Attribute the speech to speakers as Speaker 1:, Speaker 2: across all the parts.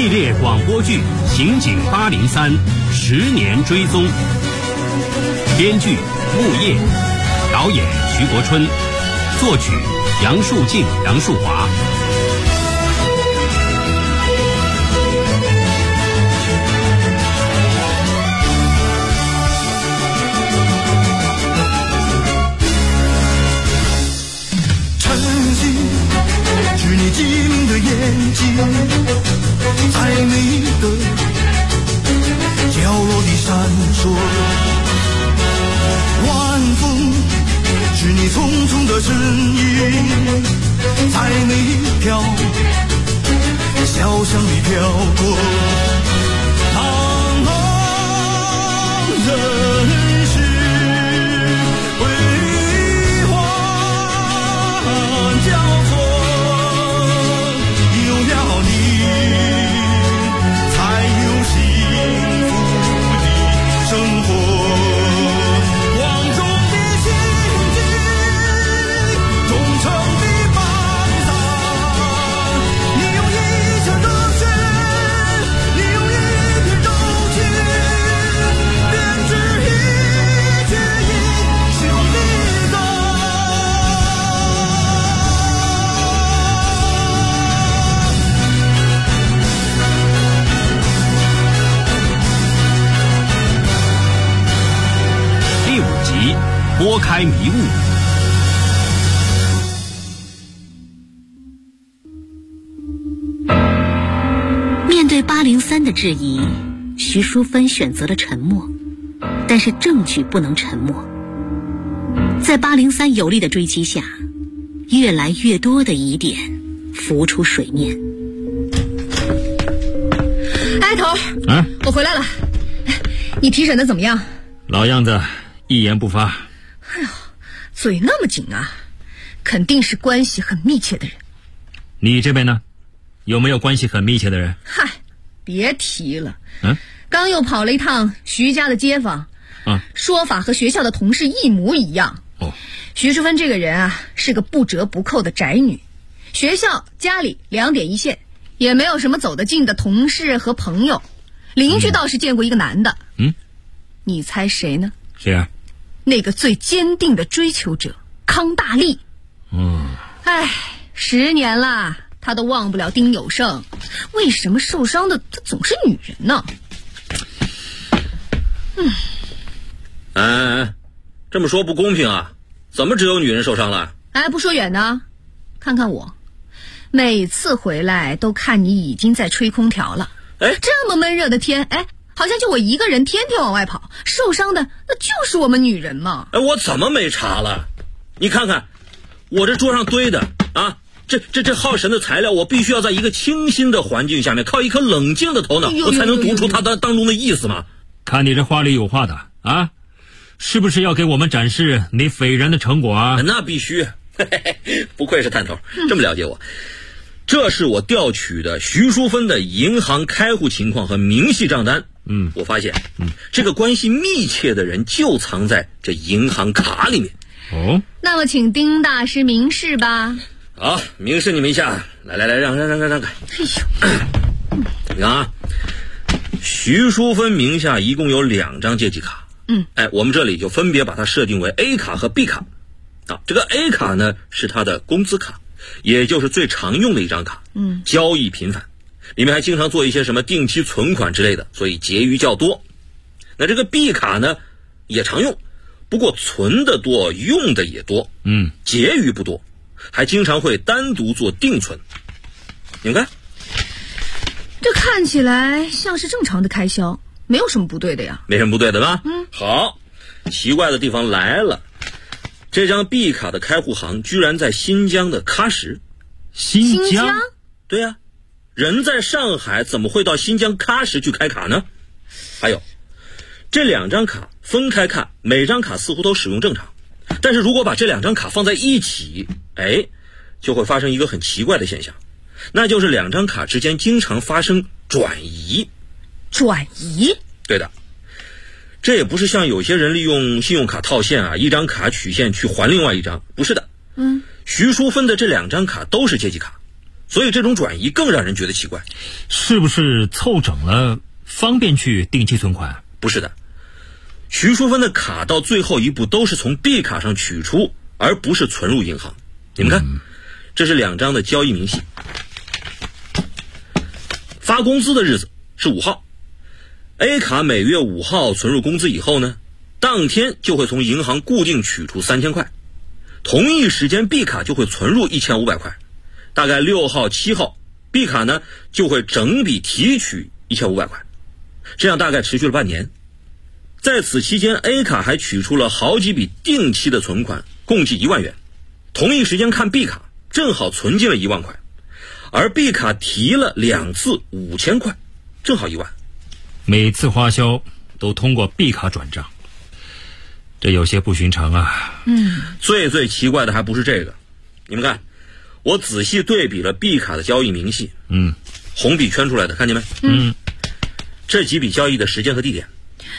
Speaker 1: 系列广播剧《刑警803》10年追踪，编剧木叶，导演徐国春，作曲杨树静、杨树华。
Speaker 2: 是你晶莹的眼睛，在每个角落里闪烁。晚风是你匆匆的身影，在每条小巷里飘过。茫茫人世辉煌交错。
Speaker 1: 拨开迷雾。
Speaker 3: 面对803的质疑，徐淑芬选择了沉默，但是证据不能沉默。在803有力的追击下，越来越多的疑点浮出水面。
Speaker 4: 哎，头儿，我回来了。你提审的怎么样？
Speaker 5: 老样子，一言不发。
Speaker 4: 哎呦，嘴那么紧啊，肯定是关系很密切的人。
Speaker 5: 你这边呢，有没有关系很密切的人？
Speaker 4: 嗨，别提了。刚又跑了一趟徐家的街坊，说法和学校的同事一模一样。徐淑芬这个人啊，是个不折不扣的宅女，学校家里2点一线，也没有什么走得近的同事和朋友。邻居倒是见过一个男的。你猜谁呢？
Speaker 5: 谁啊？
Speaker 4: 那个最坚定的追求者康大力。10年了，他都忘不了丁有胜。为什么受伤的他总是女人呢？
Speaker 6: 这么说不公平啊！怎么只有女人受伤了？
Speaker 4: 不说远的，看看我，每次回来都看你已经在吹空调了。这么闷热的天，好像就我一个人天天往外跑，受伤的那就是我们女人嘛。
Speaker 6: 我怎么没查了？你看看我这桌上堆的啊，这耗神的材料，我必须要在一个清新的环境下面，靠一颗冷静的头脑，我才能读出它当中的意思嘛。
Speaker 5: 看你这话里有话的啊，是不是要给我们展示你斐然的成果啊？
Speaker 6: 那必须，不愧是探头，这么了解我。这是我调取的徐淑芬的银行开户情况和明细账单。我发现，这个关系密切的人就藏在这银行卡里面。
Speaker 4: 那么请丁大师明示吧。
Speaker 6: 好，明示你们一下。来，让开。你看啊，徐淑芬名下一共有2张借记卡。我们这里就分别把它设定为 A 卡和 B 卡。这个 A 卡呢是他的工资卡，也就是最常用的一张卡。交易频繁，里面还经常做一些什么定期存款之类的，所以结余较多。那这个 B 卡呢也常用，不过存的多，用的也多。结余不多，还经常会单独做定存。你看，
Speaker 4: 这看起来像是正常的开销，没有什么不对的呀。
Speaker 6: 没什么不对的吧？好，奇怪的地方来了，这张 B 卡的开户行居然在新疆的喀什。
Speaker 5: 新疆？
Speaker 6: 对呀，人在上海怎么会到新疆喀什去开卡呢？还有，这2张卡分开看，每张卡似乎都使用正常，但是如果把这2张卡放在一起，就会发生一个很奇怪的现象，那就是2张卡之间经常发生转移。
Speaker 4: 转移？
Speaker 6: 对的，这也不是像有些人利用信用卡套现啊，一张卡取现去还另外一张，不是的。徐淑芬的这2张卡都是借记卡， 所以这种转移更让人觉得奇怪。
Speaker 5: 是不是凑整了，方便去定期存款？
Speaker 6: 不是的，徐淑芬的卡到最后一步都是从 B 卡上取出，而不是存入银行。你们看，这是2张的交易明细。发工资的日子是5号 ，A 卡每月5号存入工资以后呢，当天就会从银行固定取出3000块，同一时间 B 卡就会存入1500块，大概6号、7号 B 卡呢就会整笔提取1500块，这样大概持续了半年。在此期间 A 卡还取出了好几笔定期的存款，共计1万元。同一时间看 B 卡，正好存进了1万块，而 B 卡提了2次5000块，正好1万。
Speaker 5: 每次花销都通过 B 卡转账，这有些不寻常啊。
Speaker 6: 最奇怪的还不是这个，你们看，我仔细对比了 B 卡的交易明细，红笔圈出来的，看见没？这几笔交易的时间和地点。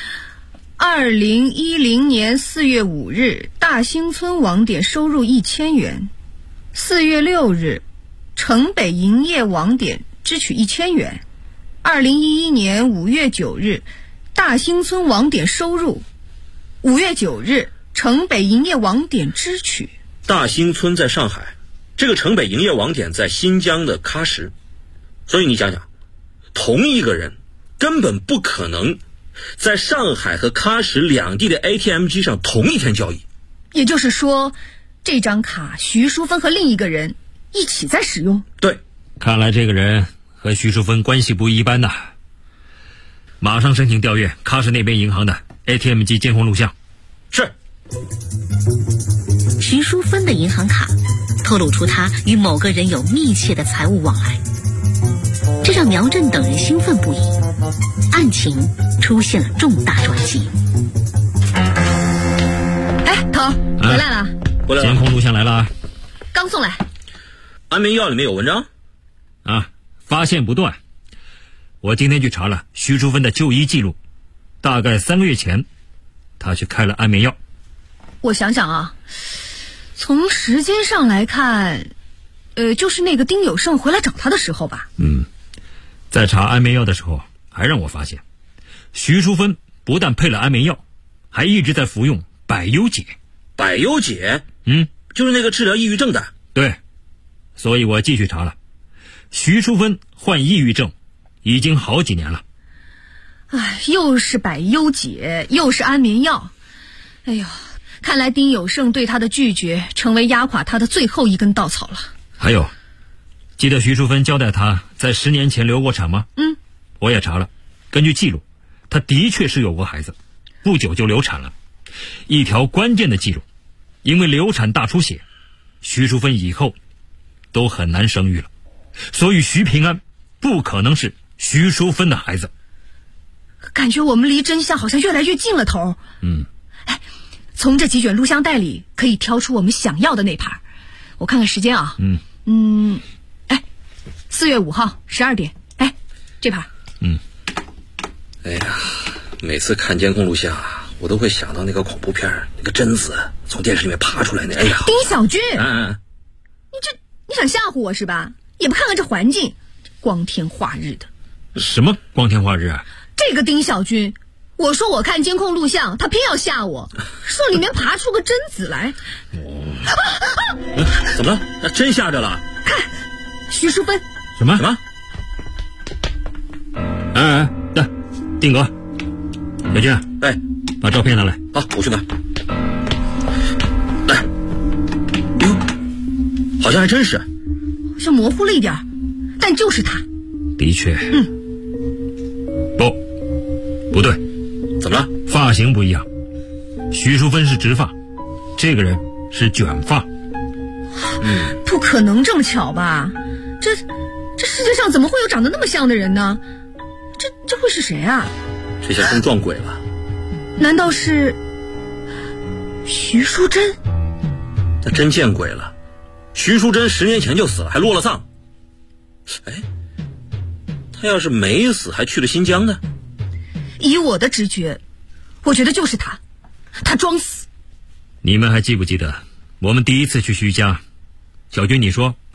Speaker 4: 2010年4月5日，大兴村网点收入1000元；4月6日，城北营业网点支取1000元；2011年5月9日，大兴村网点收入；5月9日，城北营业网点支取。
Speaker 6: 大兴村在上海，这个城北营业网点在新疆的喀什，所以你想想，同一个人根本不可能在上海和喀什两地的 ATM 机上同一天交易。
Speaker 4: 也就是说，这张卡徐淑芬和另一个人一起在使用。
Speaker 6: 对，
Speaker 5: 看来这个人和徐淑芬关系不一般呐。马上申请调阅喀什那边银行的 ATM 机监控录像。
Speaker 6: 是。
Speaker 3: 徐淑芬的银行卡透露出她与某个人有密切的财务往来，这让苗振等人兴奋不已，案情出现了重大转机。
Speaker 4: 头回来了。
Speaker 6: 回来了。
Speaker 5: 监控录像来了啊。
Speaker 4: 刚送来。
Speaker 6: 安眠药里面有文章
Speaker 5: 啊，发现不断。我今天去查了徐淑芬的就医记录，大概3个月前她去开了安眠药。
Speaker 4: 我想想啊，从时间上来看，就是那个丁有胜回来找他的时候吧。
Speaker 5: 在查安眠药的时候，还让我发现徐淑芬不但配了安眠药，还一直在服用百忧解。
Speaker 6: 百忧解？就是那个治疗抑郁症的。
Speaker 5: 对，所以我继续查了，徐淑芬患抑郁症已经好几年了。
Speaker 4: 又是百忧解，又是安眠药。哎呦，看来丁有胜对他的拒绝成为压垮他的最后一根稻草了。
Speaker 5: 还有，记得徐淑芬交代他在10年前流过产吗？我也查了，根据记录，他的确是有过孩子，不久就流产了。一条关键的记录，因为流产大出血，徐淑芬以后都很难生育了，所以徐平安不可能是徐淑芬的孩子。
Speaker 4: 感觉我们离真相好像越来越近了，头。从这几卷录像带里可以挑出我们想要的那盘。我看看时间啊。4月5号12点，这盘。
Speaker 6: 哎呀，每次看监控录像，我都会想到那个恐怖片，那个贞子从电视里面爬出来那。哎呀，
Speaker 4: 丁小军，你想吓唬我是吧？也不看看这环境，光天化日的。
Speaker 5: 什么光天化日啊？
Speaker 4: 这个丁小军，我说我看监控录像，他偏要吓我，说里面爬出个贞子来。
Speaker 6: 怎么了？真吓着了？
Speaker 4: 看，徐淑芬。
Speaker 5: 什么？对，定格。小军，把照片拿来。
Speaker 6: 好，我去拿。来，好像还真是，
Speaker 4: 好像模糊了一点，但就是他。
Speaker 5: 的确。不对。
Speaker 6: 怎么了？
Speaker 5: 发型不一样，徐淑芬是直发，这个人是卷发。
Speaker 4: 不可能这么巧吧？这世界上怎么会有长得那么像的人呢？这会是谁啊？
Speaker 6: 这下真撞鬼了。
Speaker 4: 难道是徐淑珍？
Speaker 6: 那真见鬼了，徐淑珍10年前就死了，还落了葬。他要是没死还去了新疆呢？
Speaker 4: 以我的直觉，我觉得就是他装死。
Speaker 5: 你们还记不记得我们第一次去徐家？小军你说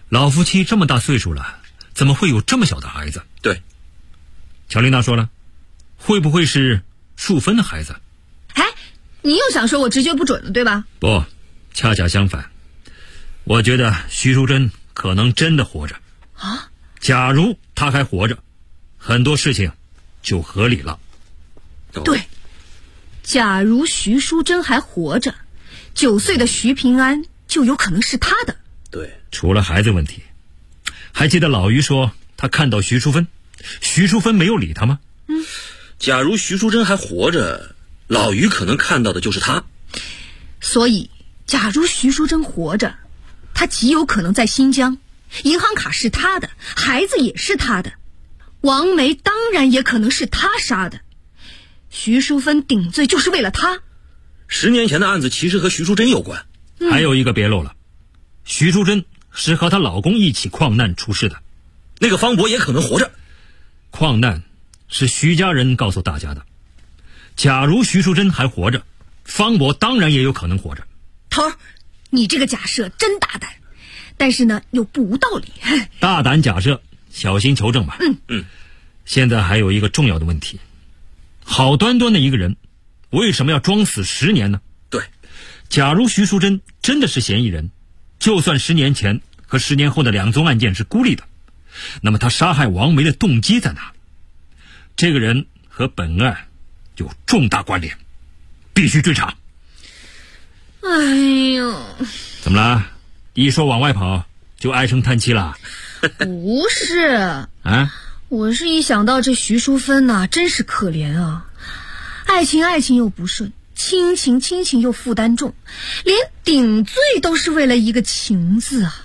Speaker 5: 老夫妻这么大岁数了，怎么会有这么小的孩子？
Speaker 6: 对。
Speaker 5: 乔琳娜说了，会不会是淑芬的孩子？
Speaker 4: 哎，你又想说我直觉不准了，对吧？
Speaker 5: 不，恰恰相反，我觉得徐淑珍可能真的活着。
Speaker 4: 啊？
Speaker 5: 假如她还活着，很多事情就合理了。
Speaker 4: 对，假如徐淑珍还活着，9岁的徐平安就有可能是她的。
Speaker 6: 对，
Speaker 5: 除了孩子问题，还记得老于说他看到徐淑芬，徐淑芬没有理他吗？
Speaker 6: 假如徐淑珍还活着，老于可能看到的就是她。
Speaker 4: 所以假如徐淑珍活着，她极有可能在新疆，银行卡是她的，孩子也是她的，王梅当然也可能是她杀的，徐淑芬顶罪就是为了她。
Speaker 6: 10年前的案子其实和徐淑珍有关。
Speaker 5: 还有一个别漏了，徐淑珍是和她老公一起矿难出事的，
Speaker 6: 那个方博也可能活着。
Speaker 5: 矿难是徐家人告诉大家的。假如徐淑珍还活着，方博当然也有可能活着。
Speaker 4: 头儿，你这个假设真大胆，但是呢又不无道理。
Speaker 5: 大胆假设，小心求证吧。现在还有一个重要的问题，好端端的一个人，为什么要装死10年呢？
Speaker 6: 对，
Speaker 5: 假如徐淑珍真的是嫌疑人，就算10年前和10年后的2宗案件是孤立的，那么他杀害王梅的动机在哪？这个人和本案有重大关联，必须追查。
Speaker 4: 哎呦，
Speaker 5: 怎么了？一说往外跑就唉声叹气了？
Speaker 4: 不是
Speaker 5: 啊，
Speaker 4: 我是一想到这徐淑芬呐，真是可怜啊，爱情又不顺，亲情又负担重，连顶罪都是为了一个情字啊。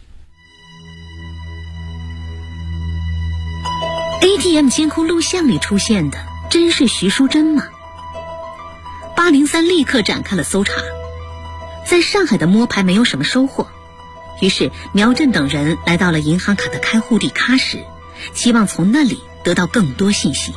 Speaker 3: ATM 监控录像里出现的真是徐淑珍吗？803立刻展开了搜查，在上海的摸排没有什么收获，于是苗振等人来到了银行卡的开户地喀什，期望从那里得到更多信息。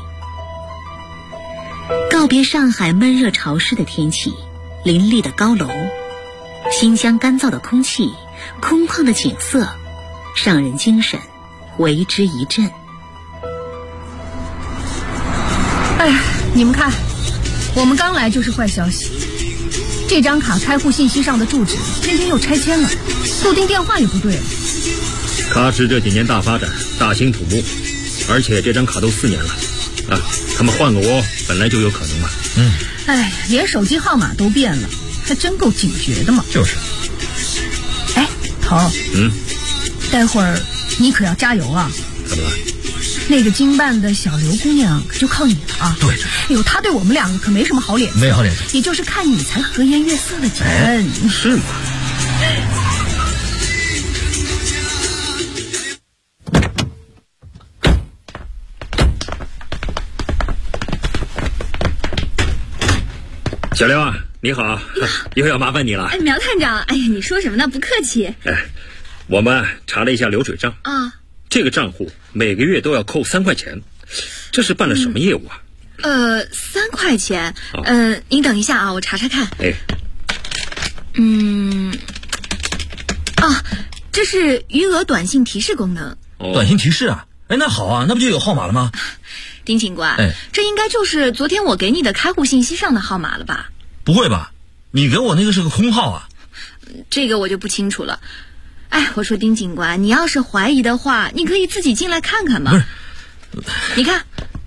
Speaker 3: 告别上海闷热潮湿的天气，林立的高楼，新疆干燥的空气，空旷的景色，让人精神为之一振。
Speaker 4: 哎，你们看，我们刚来就是坏消息，这张卡开户信息上的住址偏偏又拆迁了，固定电话也不对了。
Speaker 5: 喀什这几年大发展，大兴土木，而且这张卡都4年了啊，他们换个窝本来就有可能嘛。
Speaker 4: 哎，连手机号码都变了，还真够警觉的嘛。
Speaker 5: 就是。
Speaker 4: 哎，头，待会儿你可要加油啊。
Speaker 5: 怎么了？
Speaker 4: 那个经办的小刘姑娘可就靠你了啊！
Speaker 5: 对，
Speaker 4: 哎呦，她对我们两个可没什么好脸色，
Speaker 5: 没好脸色，
Speaker 4: 也就是看你才和颜悦色了几分。
Speaker 5: 是吗？小刘啊，你好，以后要麻烦你了。
Speaker 7: 哎，苗探长，哎呀，你说什么呢？不客气。
Speaker 5: 哎，我们查了一下流水账
Speaker 7: 啊。
Speaker 5: 这个账户每个月都要扣3块钱，这是办了什么业务啊
Speaker 7: ？3块钱。您等一下啊，我查查看。
Speaker 5: 哎。
Speaker 7: 这是余额短信提示功能。
Speaker 6: 短信提示啊？哎，那好啊，那不就有号码了吗？
Speaker 7: 丁警官，这应该就是昨天我给你的开户信息上的号码了吧？
Speaker 6: 不会吧？你给我那个是个空号啊？
Speaker 7: 这个我就不清楚了。哎，我说丁警官，你要是怀疑的话，你可以自己进来看看嘛。
Speaker 6: 不是，
Speaker 7: 你看，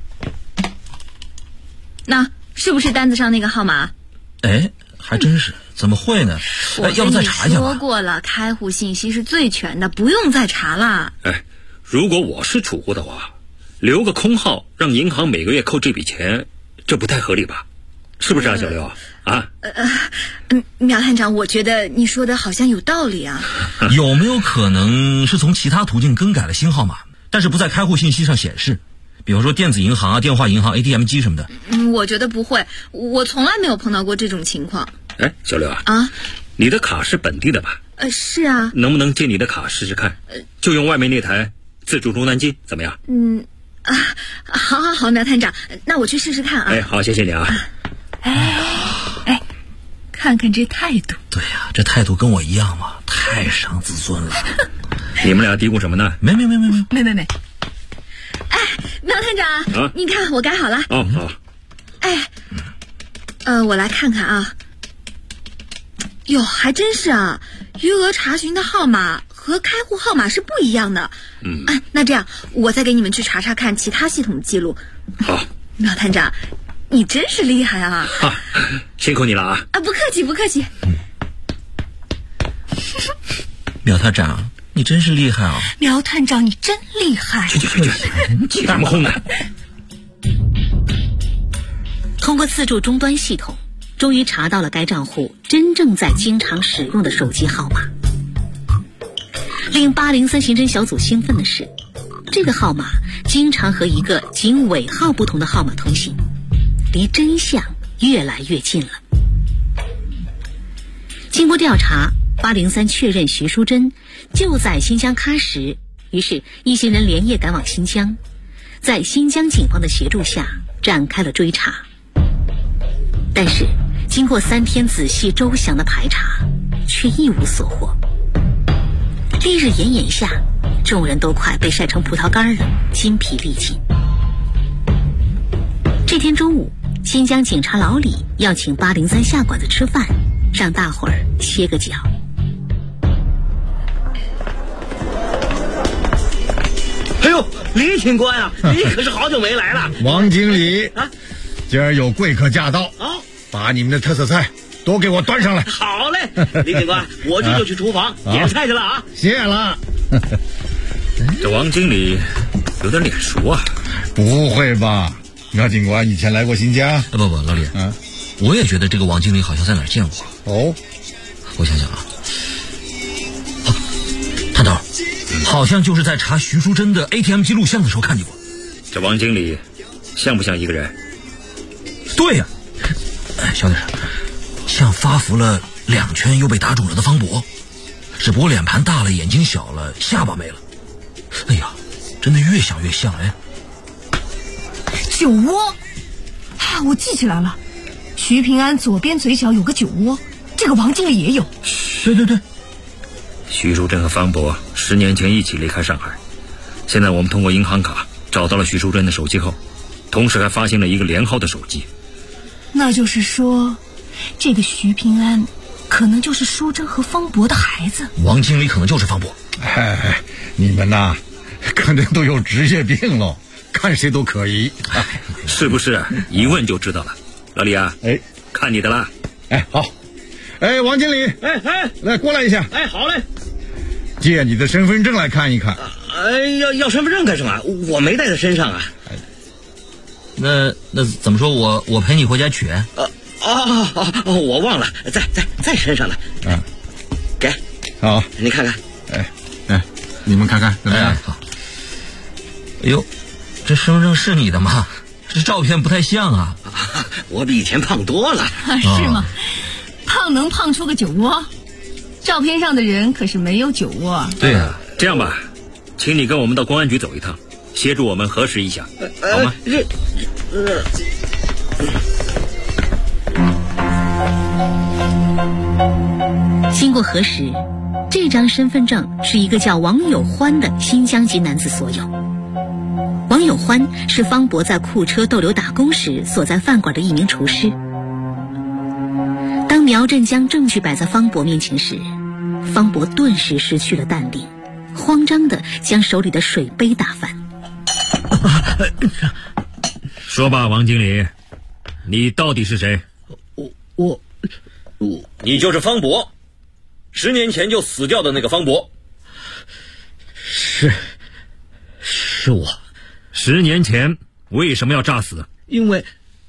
Speaker 7: 那是不是单子上那个号码？
Speaker 6: 哎，还真是，怎么会呢？哎，要不再查一下吧？
Speaker 7: 我跟你说过了，开户信息是最全的，不用再查了。
Speaker 5: 哎，如果我是储户的话，留个空号，让银行每个月扣这笔钱，这不太合理吧？是不是啊，小刘啊？
Speaker 7: 苗探长，我觉得你说的好像有道理啊。
Speaker 6: 有没有可能是从其他途径更改了新号码，但是不在开户信息上显示？比如说电子银行啊、电话银行、ATM 机什么的。
Speaker 7: 我觉得不会，我从来没有碰到过这种情况。
Speaker 5: 哎，小刘啊，你的卡是本地的吧？
Speaker 7: 是啊。
Speaker 5: 能不能借你的卡试试看？就用外面那台自助终端机，怎么样？
Speaker 7: 好，苗探长，那我去试试看啊。
Speaker 5: 哎，好，谢谢你啊。
Speaker 4: 看看这态度。
Speaker 8: 对呀，这态度跟我一样嘛，太伤自尊了。
Speaker 5: 你们俩嘀咕什么呢？
Speaker 8: 没。
Speaker 7: 哎，苗探长，你看我改好了。
Speaker 5: 哦，好。
Speaker 7: 哎，我来看看啊。哟，还真是啊，余额查询的号码和开户号码是不一样的。那这样，我再给你们去查查看其他系统的记录。
Speaker 5: 好，
Speaker 7: 苗探长，你真是厉害啊！
Speaker 5: 辛苦你了啊！
Speaker 7: 不客气，不客气。
Speaker 8: 苗探长，你真是厉害啊！
Speaker 4: 苗探长，你真厉害！
Speaker 5: 去，你起什么哄呢？
Speaker 3: 通过自助终端系统，终于查到了该账户真正在经常使用的手机号码。令803刑侦小组兴奋的是，这个号码经常和一个仅尾号不同的号码通信，离真相越来越近了。经过调查，803确认徐淑珍就在新疆喀什，于是一行人连夜赶往新疆，在新疆警方的协助下展开了追查。但是经过3天仔细周详的排查，却一无所获。烈日炎炎下，众人都快被晒成葡萄干了，筋疲力尽。这天中午，新疆警察老李要请803下馆子吃饭，让大伙儿歇个脚。
Speaker 6: 哎呦，李警官啊，你可是好久没来了。
Speaker 9: 王经理今儿有贵客驾到，把你们的特色菜都给我端上来。
Speaker 6: 好嘞，李警官，我这就去厨房点菜去了啊。
Speaker 9: 谢了。
Speaker 5: 这王经理有点脸熟啊。
Speaker 9: 不会吧？苗警官以前来过新疆？
Speaker 8: 不，老李，我也觉得这个王经理好像在哪儿见过。
Speaker 9: 哦，
Speaker 8: 我想想啊，探头，好像就是在查徐淑珍的 ATM 机录像的时候看见过。
Speaker 5: 这王经理像不像一个人？
Speaker 8: 对呀，小点声，像发福了2圈又被打肿了的方博，只不过脸盘大了，眼睛小了，下巴没了。哎呀，真的越想越像。
Speaker 4: 酒窝，我记起来了，徐平安左边嘴角有个酒窝，这个王经理也有。
Speaker 8: 对，
Speaker 5: 徐淑珍和方博10年前一起离开上海，现在我们通过银行卡找到了徐淑珍的手机号，同时还发现了一个连号的手机。
Speaker 4: 那就是说，这个徐平安可能就是淑珍和方博的孩子。
Speaker 8: 王经理可能就是方博。
Speaker 9: 你们呐，可能都有职业病了，看谁都可疑。
Speaker 5: 是不是？一问就知道了。老李啊，看你的啦。
Speaker 9: 好。王经理，来过来一下。
Speaker 6: 好嘞。
Speaker 9: 借你的身份证来看一看。
Speaker 6: 要身份证干什么？我没带在身上啊。
Speaker 8: 那怎么说我陪你回家取？
Speaker 6: 我忘了，在身上呢。给。
Speaker 9: 好，
Speaker 6: 你看看。
Speaker 9: 你们看看怎么样？
Speaker 8: 好。哎呦，这身份证是你的吗？这照片不太像啊。
Speaker 6: 我比以前胖多了。
Speaker 4: 是吗？胖能胖出个酒窝？照片上的人可是没有酒窝。
Speaker 5: 对啊，这样吧，请你跟我们到公安局走一趟，协助我们核实一下，好吗？
Speaker 3: 经过核实，这张身份证是一个叫王有欢的新疆籍男子所有。王有欢是方博在库车逗留打工时所在饭馆的一名厨师。当苗振将证据摆在方博面前时，方博顿时失去了淡定，慌张地将手里的水杯打翻。
Speaker 5: 说吧，王经理，你到底是谁？
Speaker 6: 你就是方博，10年前就死掉的那个方博。
Speaker 8: 是我。
Speaker 5: 10年前为什么要诈死？
Speaker 8: 因为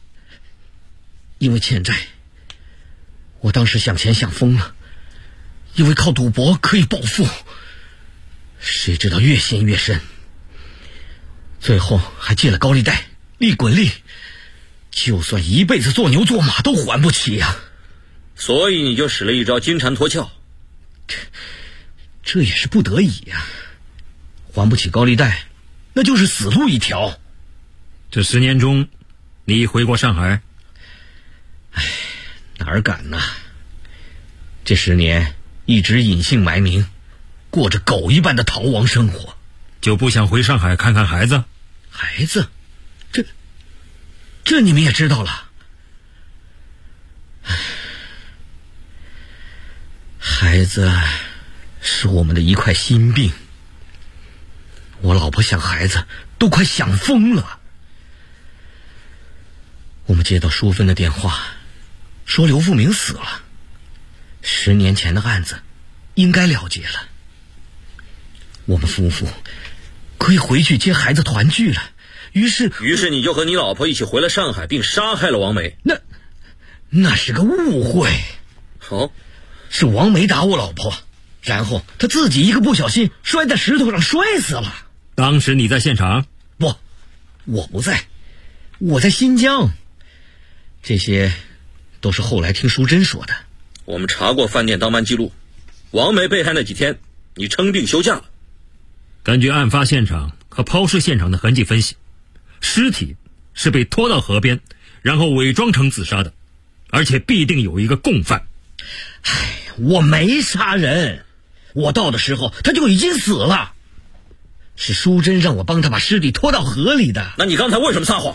Speaker 8: 欠债。我当时想钱想疯了，以为靠赌博可以暴富，谁知道越陷越深，最后还借了高利贷，利滚利，就算一辈子做牛做马都还不起呀。
Speaker 6: 所以你就使了一招金蝉脱壳。
Speaker 8: 这也是不得已呀，还不起高利贷，那就是死路一条。
Speaker 5: 这10年中，你回过上海？
Speaker 8: 哪儿敢呐！ 这10年一直隐姓埋名，过着狗一般的逃亡生活。
Speaker 5: 就不想回上海看看孩子？
Speaker 8: 孩子，这你们也知道了。孩子是我们的一块心病，我老婆想孩子都快想疯了。我们接到淑芬的电话，说刘富明死了，10年前的案子应该了结了，我们夫妇可以回去接孩子团聚了。于是
Speaker 6: 你就和你老婆一起回了上海，并杀害了王梅。
Speaker 8: 那是个误会。
Speaker 6: 哦，
Speaker 8: 是王梅打我老婆，然后她自己一个不小心摔在石头上摔死了。
Speaker 5: 当时你在现场？
Speaker 8: 不，我不在，我在新疆。这些都是后来听淑珍说的。
Speaker 6: 我们查过饭店当班记录，王梅被害那几天你称病休假了。
Speaker 5: 根据案发现场和抛尸现场的痕迹分析，尸体是被拖到河边，然后伪装成自杀的，而且必定有一个共犯。
Speaker 8: 我没杀人，我到的时候他就已经死了，是淑珍让我帮他把尸体拖到河里的。
Speaker 6: 那你刚才为什么撒谎？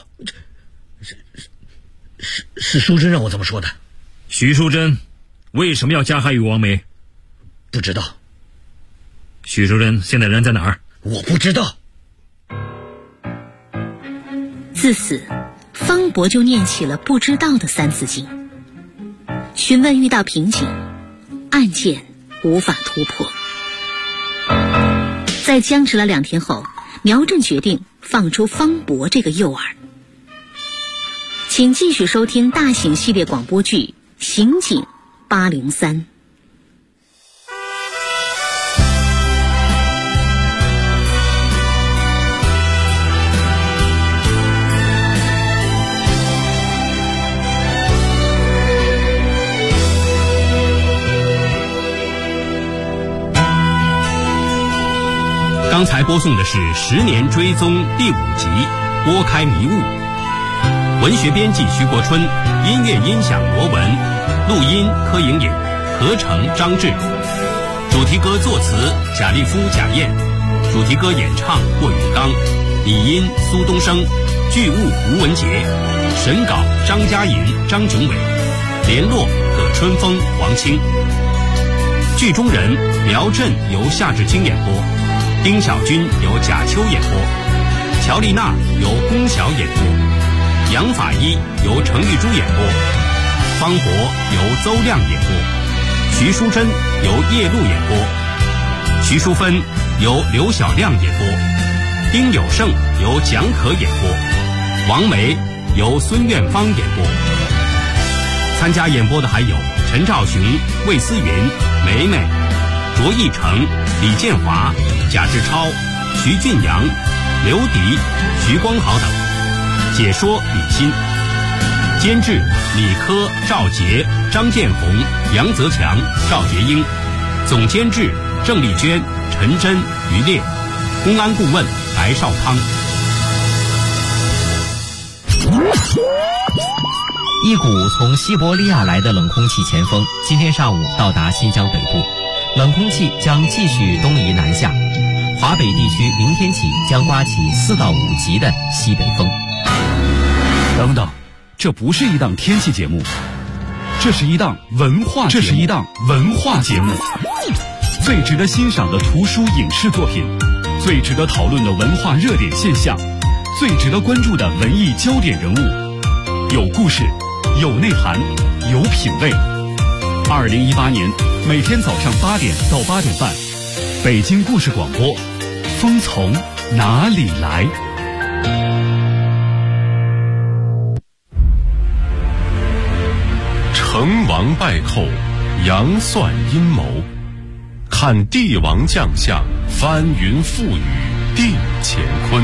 Speaker 8: 是淑珍让我这么说的。
Speaker 5: 徐淑珍为什么要加害于王梅？
Speaker 8: 不知道。
Speaker 5: 徐淑珍现在人在哪儿？
Speaker 8: 我不知道。
Speaker 3: 自此，方博就念起了不知道的3字经。询问遇到瓶颈，案件无法突破。在僵持了2天后，苗振决定放出方博这个诱饵。请继续收听大型系列广播剧《刑警803》。
Speaker 1: 刚才播送的是《10年追踪》第5集《拨开迷雾》，文学编辑徐国春，音乐音响罗文，录音柯莹莹，合成张志，主题歌作词贾立夫、贾燕，主题歌演唱霍永刚，拟音苏东升，剧务吴文杰，审稿张嘉莹、张炯伟，联络葛春风、黄清。剧中人苗振由夏志清演播，丁小军由贾秋演播，乔丽娜由龚晓演播，杨法医由程玉珠演播，方博由邹亮演播，徐淑珍由叶璐演播，徐淑芬由刘小亮演播，丁有胜由蒋可演播，王梅由孙苑芳演播。参加演播的还有陈兆雄、魏思云、梅梅、卓义成、李建华、贾志超、徐俊阳、刘迪、徐光豪等。解说李欣，监制李科、赵杰、张建红、杨泽强、赵杰英，总监制郑丽娟、陈真、于烈，公安顾问白少康。
Speaker 10: 一股从西伯利亚来的冷空气前锋今天上午到达新疆北部，冷空气将继续东移南下，华北地区明天起将刮起4到5级的西北风。
Speaker 11: 等等，这不是一档天气节目，这是一档文化节目。最值得欣赏的图书影视作品，最值得讨论的文化热点现象，最值得关注的文艺焦点人物，有故事，有内涵，有品味。2018年每天早上8点到8点半，北京故事广播，风从哪里来？
Speaker 12: 成王败寇，杨算阴谋，看帝王将相，翻云覆雨定乾坤。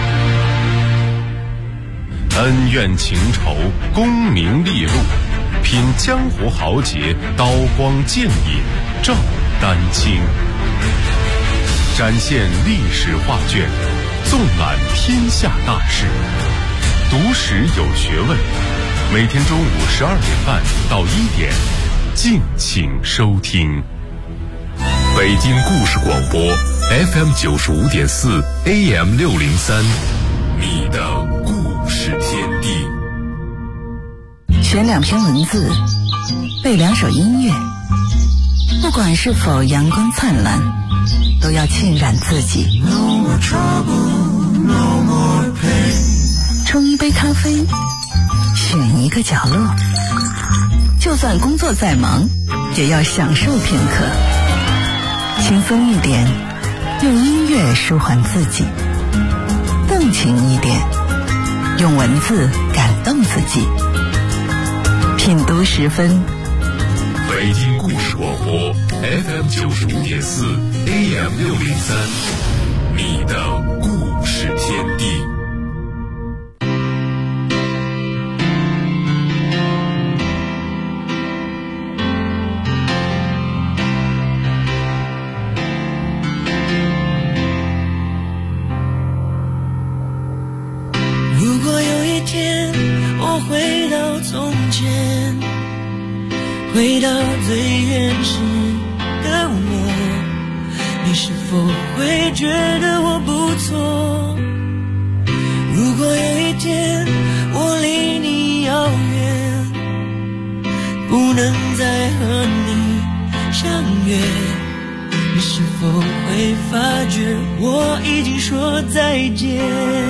Speaker 12: 恩怨情仇，功名利禄，品江湖豪杰，刀光剑影照丹青。展现历史画卷，纵览天下大事，读史有学问。每天中午12点半到1点， 敬请收听。北京故事广播 FM 95.4 AM 603，你的故事天地。
Speaker 13: 选2篇文字，背2首音乐，不管是否阳光灿烂，都要浸染自己。No more trouble, no more pain。冲一杯咖啡，选一个角落，就算工作再忙，也要享受片刻。轻松一点，用音乐舒缓自己；动情一点，用文字感动自己。品读时分，
Speaker 12: 北京故事广播 FM 95.4 AM 603，你的故事天地。
Speaker 14: 如果有一天我回到从前，回到最原始的我，你是否会觉得我不错？如果有一天我离你遥远，不能再和你相约，你是否会发觉我已经说再见？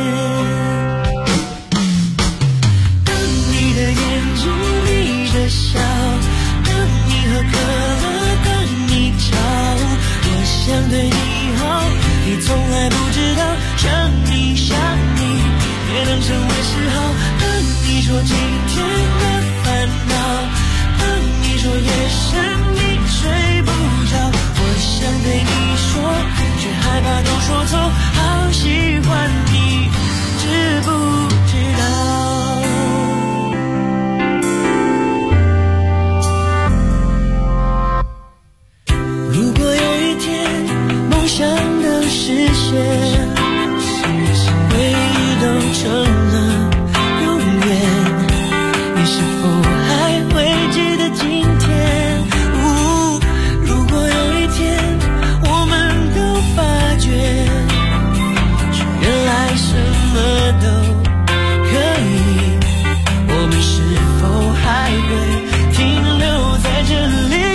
Speaker 14: 当你的眼睛眯着笑，喝可乐等你吵，我想对你好，你从来不知道，想你也能成为嗜好。等你说今天的烦恼，等你说夜深你睡不着，我想对你说，却害怕都说错，好喜欢你，知不知道？想的实现，回忆都成了永远，你是否还会记得今天？如果有一天我们都发觉，原来什么都可以，我们是否还会停留在这里？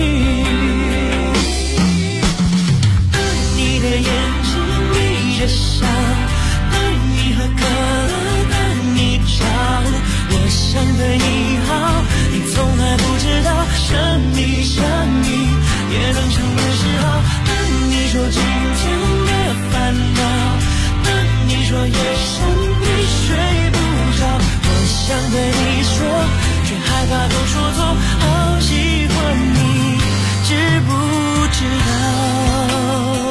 Speaker 14: 笑，等你喝可乐，等你吵，我想对你好，你从来不知道，想你也能成为嗜好。等你说今天的烦恼，等你说夜深你睡不着，我想对你说，却害怕都说错，好喜欢你，知不知道？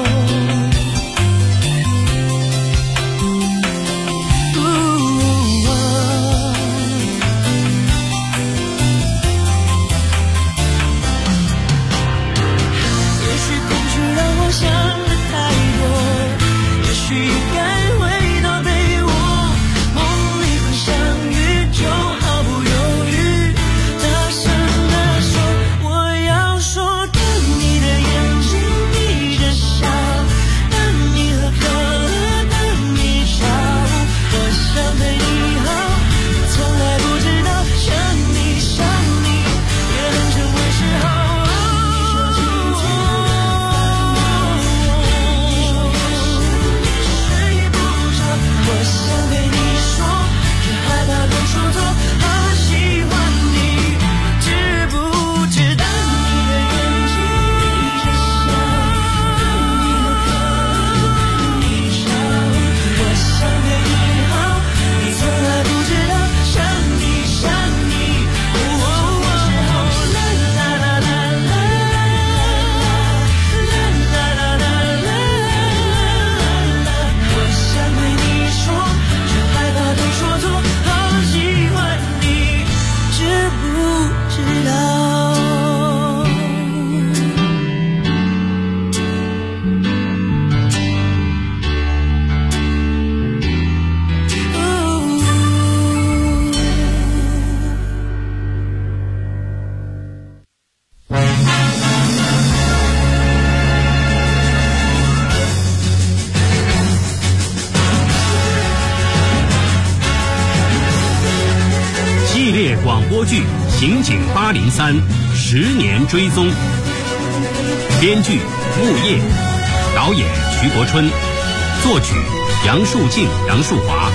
Speaker 1: 列广播剧《刑警803》10年追踪，编剧木叶，导演徐国春，作曲杨树静、杨树华。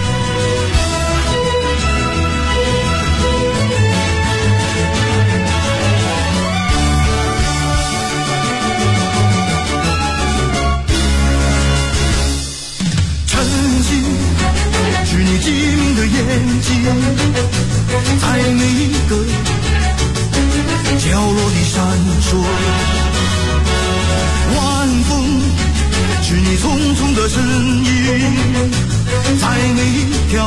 Speaker 2: 是你机灵的眼睛，在每一个角落里闪烁。晚风是你匆匆的身影，在每一条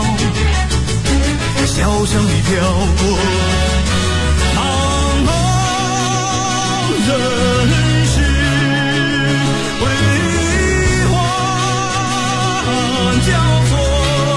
Speaker 2: 小巷里飘过。茫茫人世辉煌交错。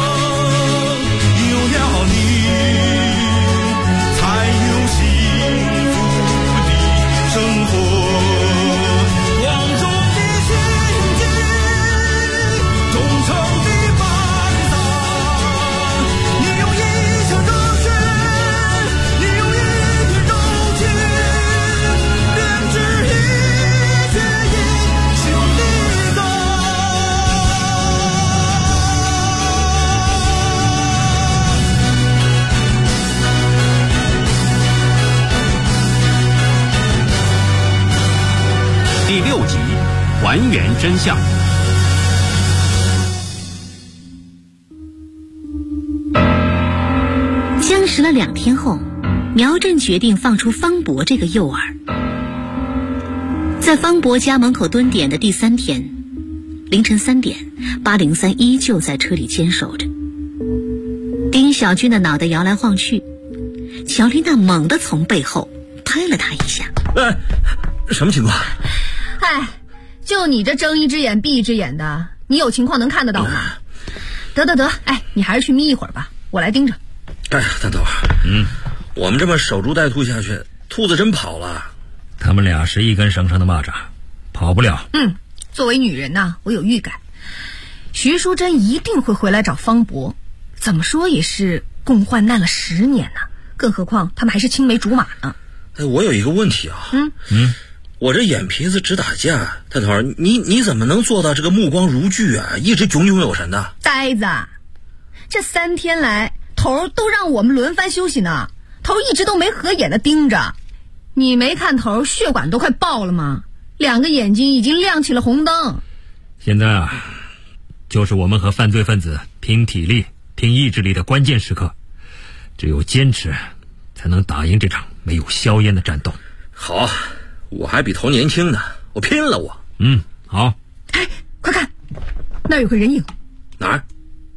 Speaker 1: 第6集，还原真相。
Speaker 3: 僵持了2天后，苗振决定放出方博这个诱饵。在方博家门口蹲点的第3天，凌晨3点，803依旧在车里坚守着。丁小军的脑袋摇来晃去，乔丽娜猛地从背后拍了他一下。
Speaker 6: 什么情况？
Speaker 4: 哎，就你这睁一只眼闭一只眼的，你有情况能看得到吗？得，哎，你还是去眯一会儿吧，我来盯着。
Speaker 6: 哎呀，等会儿，我们这么守株待兔下去，兔子真跑了。
Speaker 5: 他们俩是一根绳上的蚂蚱，跑不了。
Speaker 4: 作为女人呢，我有预感，徐淑珍一定会回来找方博。怎么说也是共患难了10年呢，更何况他们还是青梅竹马呢。
Speaker 6: 哎，我有一个问题啊。我这眼皮子直打架，探头，你怎么能做到这个目光如炬啊，一直炯炯有神的？
Speaker 4: 呆子，这3天来头都让我们轮番休息呢，头一直都没合眼的盯着。你没看头血管都快爆了吗？2个眼睛已经亮起了红灯。
Speaker 5: 现在啊，就是我们和犯罪分子拼体力、拼意志力的关键时刻，只有坚持才能打赢这场没有硝烟的战斗。
Speaker 6: 好，我还比头年轻呢，我拼了我。
Speaker 5: 好。
Speaker 4: 哎，快看，那儿有个人影。
Speaker 6: 哪儿？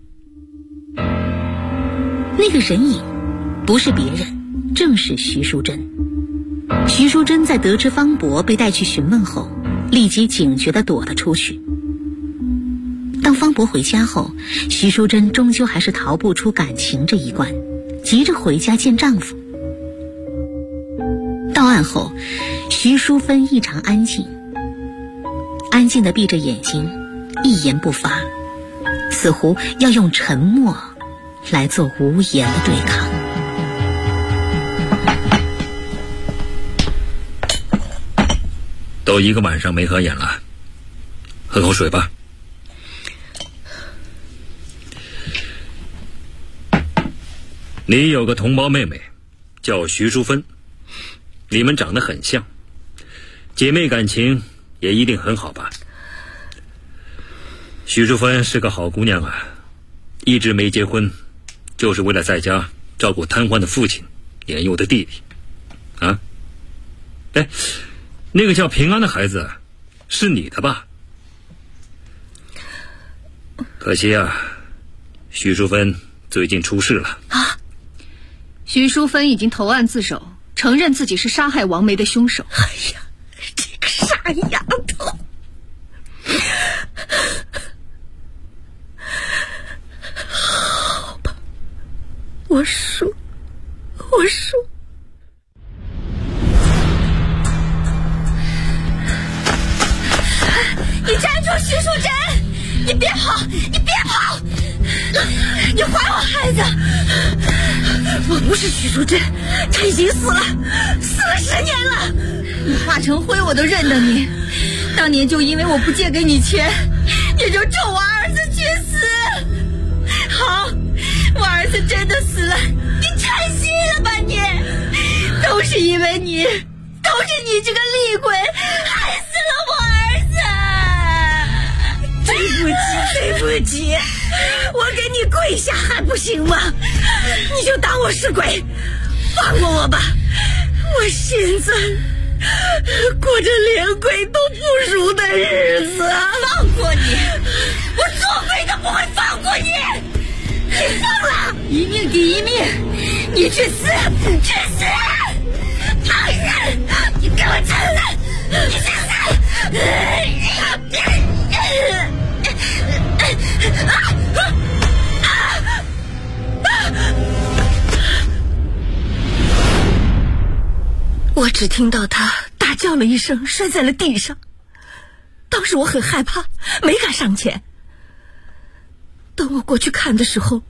Speaker 3: 那个人影不是别人，正是徐淑珍。徐淑珍在得知方博被带去询问后，立即警觉地躲了出去。当方博回家后，徐淑珍终究还是逃不出感情这一关，急着回家见丈夫。到案后，徐淑芬异常安静，安静地闭着眼睛，一言不发，似乎要用沉默来做无言的对抗。
Speaker 5: 都1个晚上没合眼了，喝口水吧。你有个同胞妹妹叫徐淑芬，你们长得很像，姐妹感情也一定很好吧？徐淑芬是个好姑娘啊，一直没结婚，就是为了在家照顾瘫痪的父亲、年幼的弟弟。啊？哎，那个叫平安的孩子是你的吧？可惜啊，徐淑芬最近出事了。
Speaker 4: 啊！徐淑芬已经投案自首，承认自己是杀害王梅的凶手。
Speaker 7: 哎呀，这个傻丫头！好吧，我输。你站住，徐淑珍！你别跑！你还我孩子！ 不是徐淑珍，她已经死了10年了。
Speaker 4: 你化成灰我都认得你，当年就因为我不借给你钱，你就咒我儿子去死。好，我儿子真的死了，你拆心了吧你？都是因为你，都是你这个厉鬼害死了我儿子。
Speaker 7: 对不起，我给你跪下还不行吗？你就当我是鬼，放过我吧。我现在过着连鬼都不如的日子。
Speaker 4: 放过你？我做鬼都不会放过你！你疯了！一命抵一命，你去死！去死！你给我站来！你去死！
Speaker 7: 我只听到他大叫了一声，摔在了地上。当时我很害怕，没敢上前。等我过去看的时候，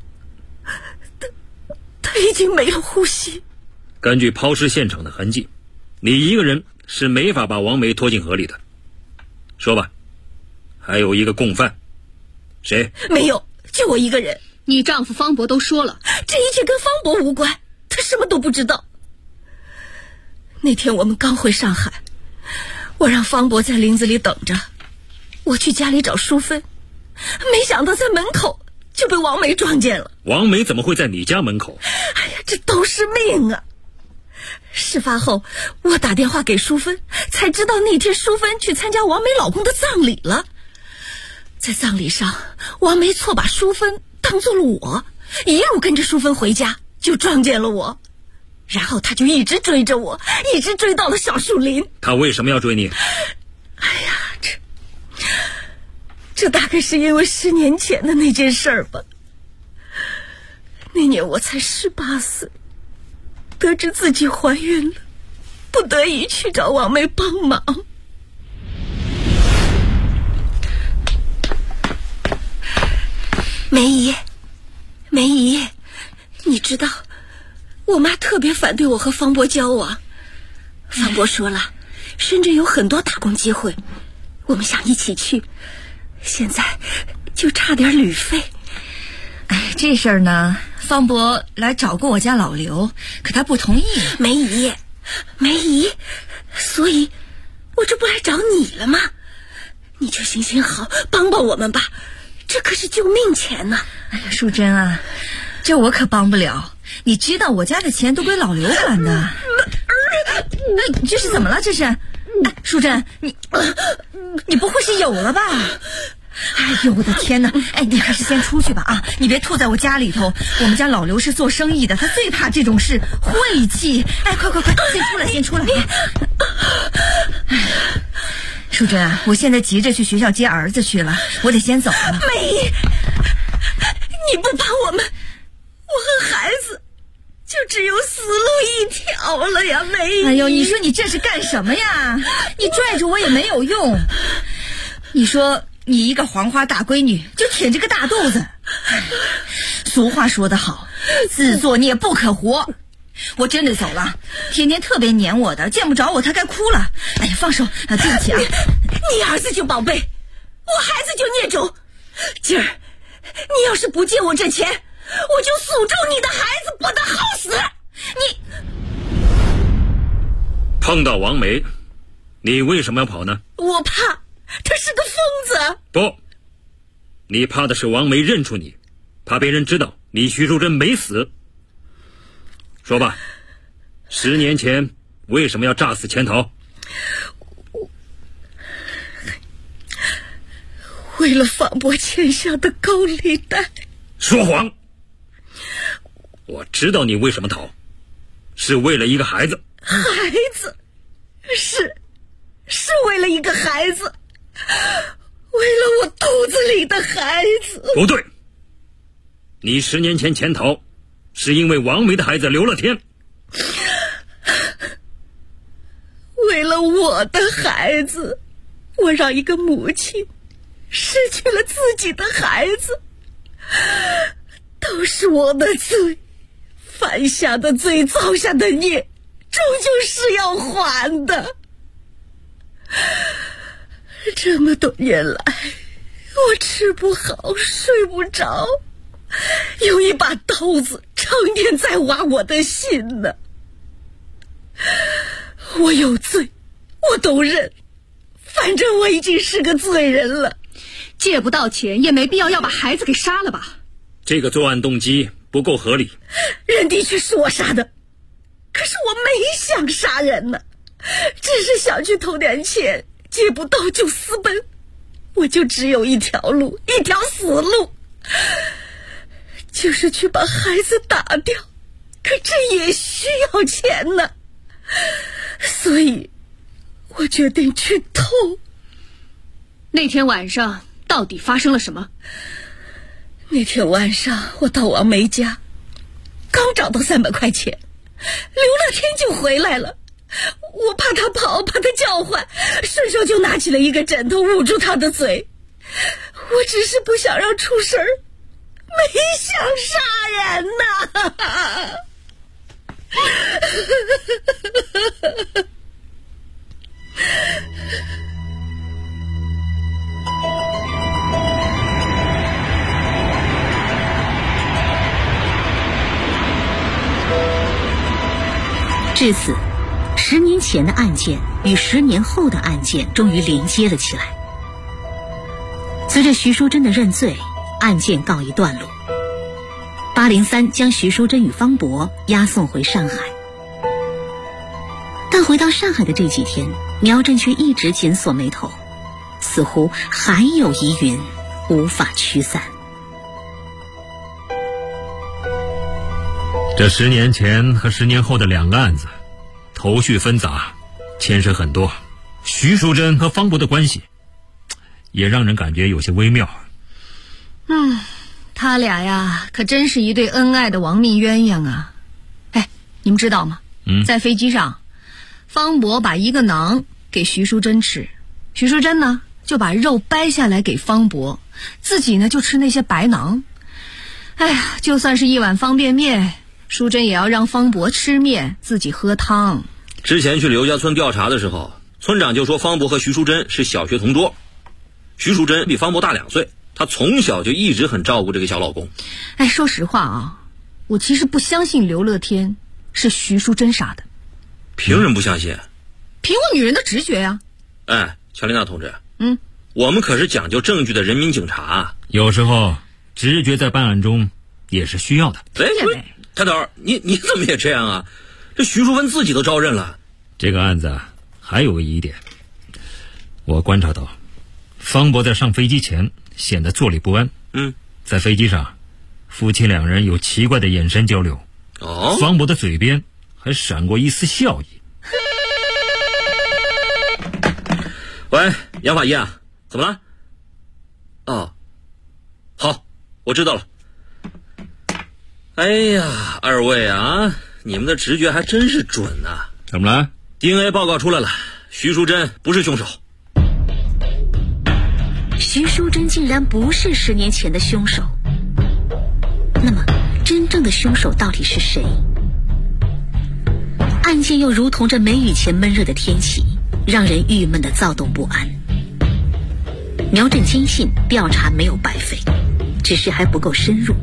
Speaker 7: 他已经没了呼吸。
Speaker 5: 根据抛尸现场的痕迹，你一个人是没法把王梅拖进河里的。说吧，还有一个共犯，谁？
Speaker 7: 没有，就我一个人。
Speaker 4: 你丈夫方伯都说了，
Speaker 7: 这一切跟方伯无关，他什么都不知道。那天我们刚回上海，我让方伯在林子里等着，我去家里找淑芬，没想到在门口就被王梅撞见了。
Speaker 5: 王梅怎么会在你家门口？
Speaker 7: 哎呀，这都是命啊！事发后，我打电话给淑芬，才知道那天淑芬去参加王梅老公的葬礼了。在葬礼上，王梅错把淑芬当做了我，一路跟着淑芬回家，就撞见了我。然后他就一直追着我，一直追到了小树林。
Speaker 5: 他为什么要追你？
Speaker 7: 哎呀，这大概是因为10年前的那件事儿吧。那年我才18岁，得知自己怀孕了，不得已去找王梅帮忙。梅姨，你知道我妈特别反对我和方伯交往。方伯说了，深圳有很多打工机会，我们想一起去，现在就差点旅费。
Speaker 4: 哎，这事儿呢，方伯来找过我家老刘，可他不同意。
Speaker 7: 梅姨，所以我这不来找你了吗？你就行好，帮帮我们吧，这可是救命钱呢。
Speaker 4: 哎呀，淑珍啊，这我可帮不了，你知道我家的钱都归老刘管的。哎，这是怎么了？这是？哎，淑珍，你不会是有了吧？哎呦，我的天哪！哎，你还是先出去吧啊！你别吐在我家里头。我们家老刘是做生意的，他最怕这种事，晦气。哎，快，先出来！哎，淑珍啊，我现在急着去学校接儿子去了，我得先走了。
Speaker 7: 梅姨，你不帮我们，我和孩子就只有死路一条了呀，梅姨。
Speaker 4: 哎呦，你说你这是干什么呀？你拽着我也没有用。你说你一个黄花大闺女就舔着个大肚子，俗话说得好，自作孽不可活。我真的走了，天天特别黏我的，见不着我他该哭了。哎呀，放手对不起啊。
Speaker 7: 你儿子就宝贝，我孩子就孽种。今儿你要是不借我这钱，我就诅咒你的孩子不得好死。你
Speaker 5: 碰到王梅，你为什么要跑呢？
Speaker 7: 我怕他是个疯子。
Speaker 5: 不，你怕的是王梅认出你，怕别人知道你徐淑珍没死。说吧，10年前为什么要诈死潜逃？
Speaker 7: 为了方伯欠下的高利贷。
Speaker 5: 说谎！我知道你为什么逃，是为了一个孩子。
Speaker 7: 孩子，是为了一个孩子，为了我肚子里的孩子。
Speaker 5: 不对，你10年前潜逃是因为王梅的孩子刘乐天。
Speaker 7: 为了我的孩子，我让一个母亲失去了自己的孩子，都是我的罪，
Speaker 3: 犯下的罪，造下的孽，终究是要还的。这么多年来，我吃不好，睡不着，有一把刀子常年在挖我的心呢。我有罪，我都认，反正我已经是个罪人了。
Speaker 4: 借不到钱也没必要把孩子给杀了吧？
Speaker 5: 这个作案动机不够合理。
Speaker 3: 人的确是我杀的，可是我没想杀人呢，只是想去偷点钱，借不到就私奔。我就只有一条路，一条死路，就是去把孩子打掉，可这也需要钱呢。所以我决定去偷。
Speaker 4: 那天晚上到底发生了什么？
Speaker 3: 那天晚上我到王梅家，刚找到300块钱，刘乐天就回来了。我怕他跑，怕他叫唤，顺手就拿起了一个枕头捂住他的嘴。我只是不想让出事儿，没想杀人呐。至此，10年前的案件与10年后的案件终于连接了起来。随着徐淑珍的认罪，案件告一段落。803将徐淑珍与方博押送回上海。但回到上海的这几天，苗振却一直紧锁眉头，似乎还有疑云无法驱散。
Speaker 5: 这10年前和10年后的2个案子，头绪纷杂，牵涉很多。徐淑珍和方博的关系，也让人感觉有些微妙。
Speaker 4: 他俩呀，可真是一对恩爱的亡命鸳鸯啊！哎，你们知道吗？在飞机上，方博把一个馕给徐淑珍吃，徐淑珍呢就把肉掰下来给方博，自己呢就吃那些白馕。哎呀，就算是一碗方便面，淑珍也要让方博吃面，自己喝汤。
Speaker 6: 之前去刘家村调查的时候，村长就说方博和徐淑珍是小学同桌，徐淑珍比方博大2岁，她从小就一直很照顾这个小老公。
Speaker 4: 哎，说实话啊，我其实不相信刘乐天是徐淑珍杀的。
Speaker 6: 凭什么不相信？
Speaker 4: 凭我女人的直觉呀。
Speaker 6: 哎，乔丽娜同志，我们可是讲究证据的人民警察，
Speaker 5: 有时候直觉在办案中也是需要的。
Speaker 6: 太头，你怎么也这样啊？这徐淑芬自己都招认了。
Speaker 5: 这个案子还有个疑点，我观察到方博在上飞机前显得坐立不安。在飞机上，夫妻2人有奇怪的眼神交流。方博的嘴边还闪过一丝笑意。
Speaker 6: 喂，杨法医啊，怎么了？哦，好，我知道了。哎呀，2位啊，你们的直觉还真是准啊。
Speaker 5: 怎么了？
Speaker 6: DNA 报告出来了，徐淑珍不是凶手。
Speaker 3: 徐淑珍竟然不是10年前的凶手，那么真正的凶手到底是谁？案件又如同这梅雨前闷热的天气，让人郁闷的躁动不安。苗振坚信调查没有白费，只是还不够深入。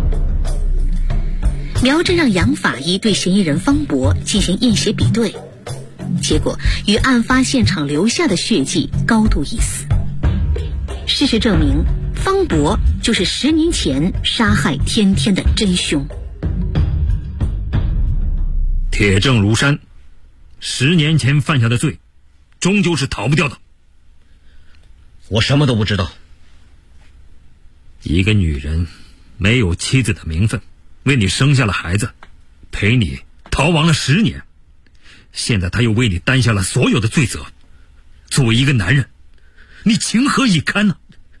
Speaker 3: 苗振让杨法医对嫌疑人方博进行验血比对，结果与案发现场留下的血迹高度一致。事实证明，方博就是10年前杀害天天的真凶。
Speaker 5: 铁证如山，10年前犯下的罪，终究是逃不掉的。
Speaker 8: 我什么都不知道。
Speaker 5: 一个女人没有妻子的名分，为你生下了孩子，陪你逃亡了10年，现在她又为你担下了所有的罪责。作为一个男人，你情何以堪呢？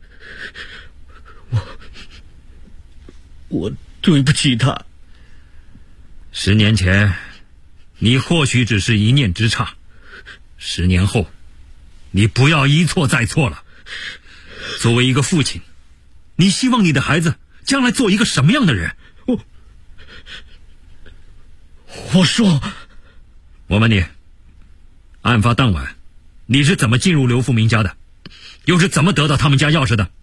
Speaker 8: 我对不起她。
Speaker 5: 10年前，你或许只是一念之差，10年后，你不要一错再错了。作为一个父亲，你希望你的孩子将来做一个什么样的人？
Speaker 8: 我说，
Speaker 5: 我问你，案发当晚你是怎么进入刘富明家的？又是怎么得到他们家钥匙的？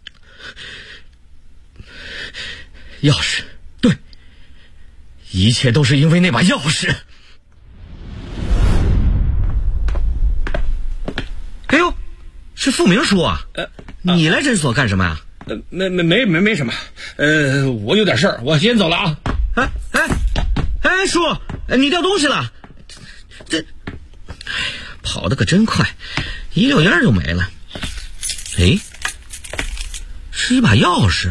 Speaker 8: 钥匙，对，一切都是因为那把钥匙。哎呦，是富明叔啊！你来诊所干什么呀？
Speaker 15: 没什么。我有点事儿，我先走了啊。
Speaker 8: 哎，叔，你掉东西了。这，跑得可真快，一溜烟就没了。哎，是一把钥匙。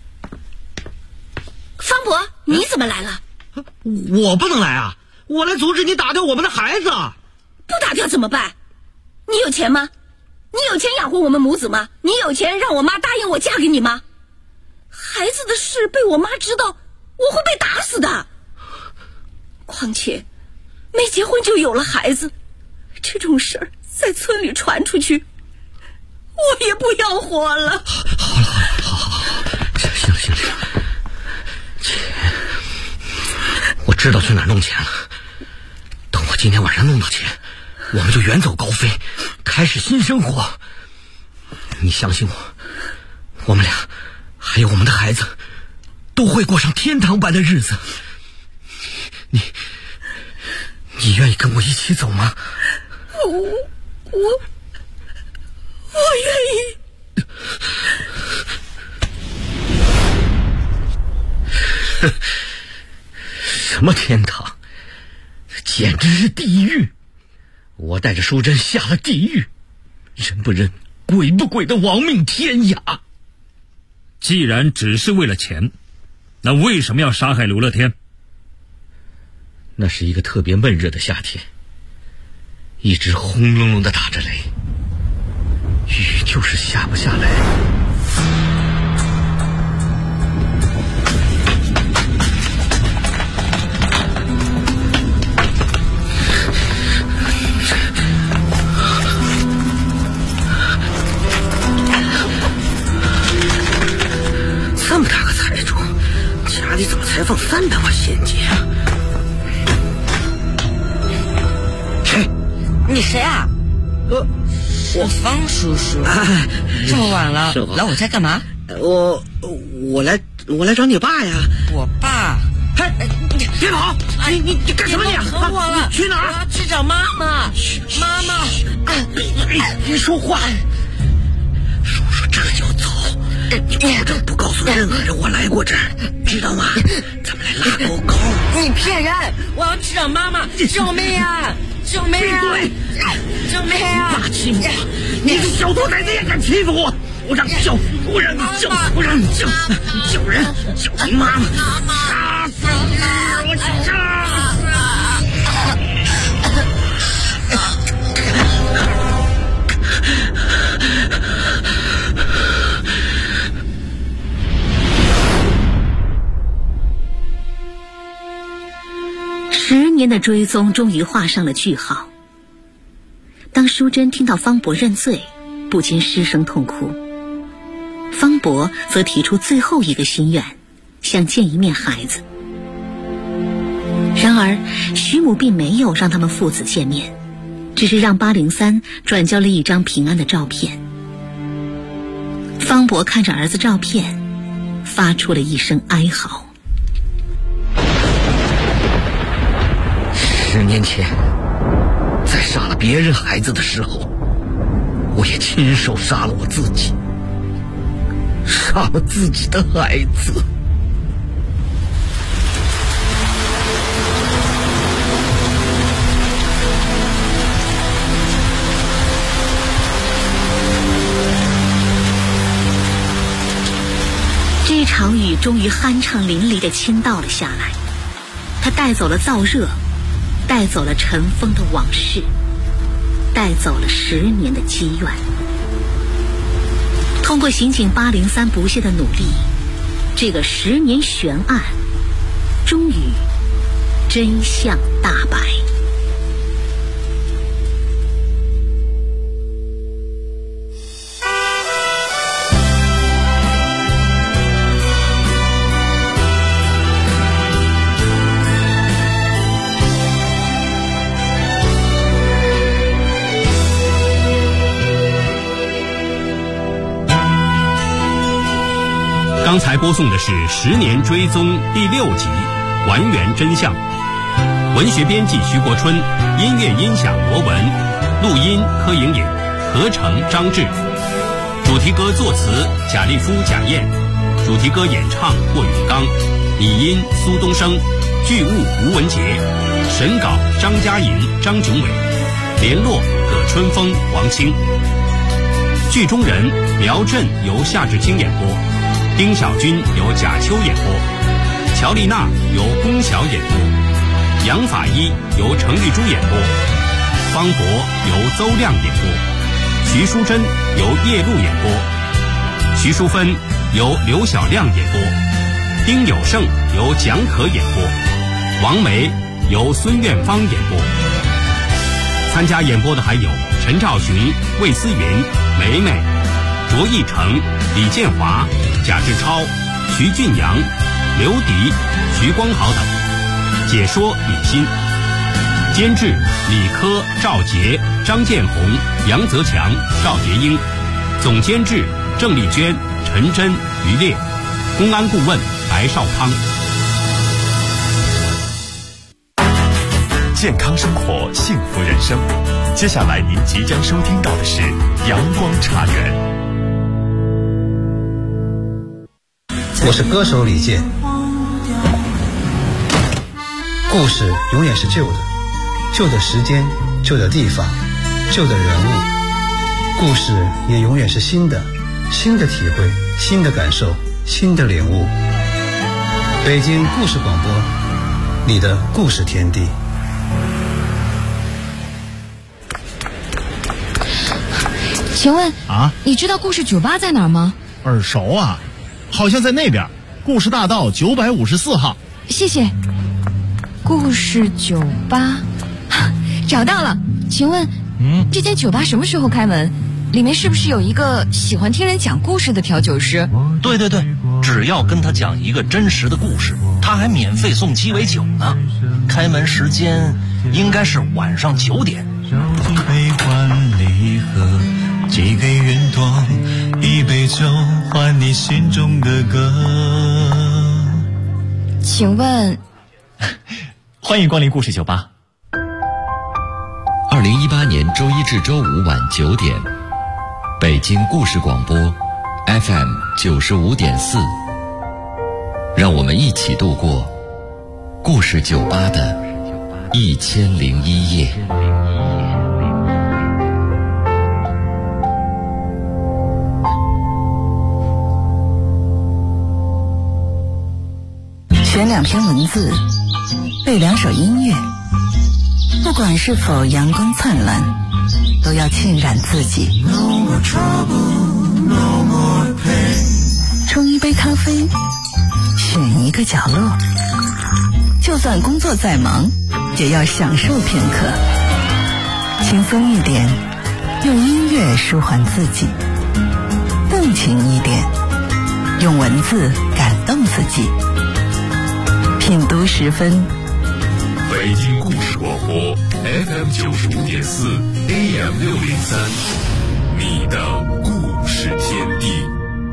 Speaker 7: 方伯，你怎么来了？
Speaker 8: 我不能来啊！我来阻止你打掉我们的孩子。
Speaker 7: 不打掉怎么办？你有钱吗？你有钱养活我们母子吗？你有钱让我妈答应我嫁给你吗？孩子的事被我妈知道，我会被打死的。况且没结婚就有了孩子，这种事儿在村里传出去，我也不要活了。
Speaker 8: 好，行，钱我知道去哪儿弄钱了。等我今天晚上弄到钱，我们就远走高飞，开始新生活。你相信我，我们俩还有我们的孩子都会过上天堂般的日子。你愿意跟我一起走吗？
Speaker 7: 我愿意。
Speaker 8: 什么天堂？简直是地狱！我带着淑珍下了地狱，人不人，鬼不鬼的亡命天涯。
Speaker 5: 既然只是为了钱，那为什么要杀害刘乐天？
Speaker 8: 那是一个特别闷热的夏天，一直轰隆隆的打着雷，雨就是下不下来。这么大个财主，家里怎么才放300万现金啊？
Speaker 16: 你谁啊？我方叔叔。这么晚了，来我家干嘛？
Speaker 8: 我来找你爸呀。
Speaker 16: 我爸？
Speaker 8: 你别跑！你干什么你？
Speaker 16: 等我了。
Speaker 8: 去哪儿？
Speaker 16: 我要去找妈妈。妈妈，
Speaker 8: 别说话。叔叔这就走，你保证不告诉任何人我来过这儿，知道吗？咱们来拉高高。
Speaker 16: 你骗人！我要去找妈妈！救命啊！救命啊！救命啊！
Speaker 8: 大欺负我！你个小兔崽子也敢欺负我！我让教夫人叫人叫你妈妈，杀死你！我杀死！
Speaker 3: 10年的追踪终于画上了句号。当淑珍听到方伯认罪，不禁失声痛哭。方伯则提出最后一个心愿，想见一面孩子。然而徐母并没有让他们父子见面，只是让803转交了一张平安的照片。方伯看着儿子照片，发出了一声哀嚎。
Speaker 8: 10年前，在杀了别人孩子的时候，我也亲手杀了我自己，杀了自己的孩子。
Speaker 3: 这场雨终于酣畅淋漓地倾倒了下来，它带走了燥热，带走了尘封的往事，带走了10年的积怨。通过刑警803不懈的努力，这个10年悬案终于真相大白。
Speaker 1: 才播送的是《10年追踪》第6集《还原真相》，文学编辑徐国春，音乐音响罗文，录音柯莹莹，合成张志，主题歌作词贾立夫、贾燕，主题歌演唱霍永刚，拟音苏东升，剧务吴文杰，审稿张嘉莹、张炯伟，联络葛春风、王清。剧中人苗振由夏志清演播，丁小军由贾秋演播，乔丽娜由龚晓演播，杨法医由程玉珠演播，方博由邹亮演播，徐淑珍由叶璐演播，徐淑芬由刘小亮演播，丁有胜由蒋可演播，王梅由孙苑芳演播。参加演播的还有陈兆雄、魏思云、梅梅、卓义成、李建华、贾志超、徐俊阳、刘迪、徐光豪等。解说李欣，监制李科、赵杰、张建红、杨泽强、赵杰英，总监制郑丽娟、陈真、于烈，公安顾问白少康。
Speaker 17: 健康生活，幸福人生。接下来您即将收听到的是阳光茶园。
Speaker 18: 我是歌手李健。故事永远是旧的，旧的时间，旧的地方，旧的人物。故事也永远是新的，新的体会，新的感受，新的领悟。北京故事广播，你的故事天地。
Speaker 19: 请问啊，你知道故事酒吧在哪儿吗？
Speaker 20: 耳熟啊，好像在那边，故事大道954号。
Speaker 19: 谢谢。故事酒吧，找到了。请问，这间酒吧什么时候开门？里面是不是有一个喜欢听人讲故事的调酒师？
Speaker 21: 对对对，只要跟他讲一个真实的故事，他还免费送鸡尾酒呢。开门时间应该是晚上9点。
Speaker 2: 悲欢离合，寄给云朵，一杯酒换你心中的歌。
Speaker 19: 请问，
Speaker 20: 欢迎光临故事酒吧。
Speaker 22: 2018年周一至周五晚9点，北京故事广播 FM 95.4，让我们一起度过故事酒吧的1001夜。
Speaker 13: 选2篇文字，背2首音乐，不管是否阳光灿烂，都要浸染自己。冲一杯咖啡，选一个角落，就算工作再忙，也要享受片刻。轻松一点，用音乐舒缓自己；动情一点，用文字感动自己。品读10分，
Speaker 12: 北京故事广播 FM 95.4 AM 603，你的故事天地。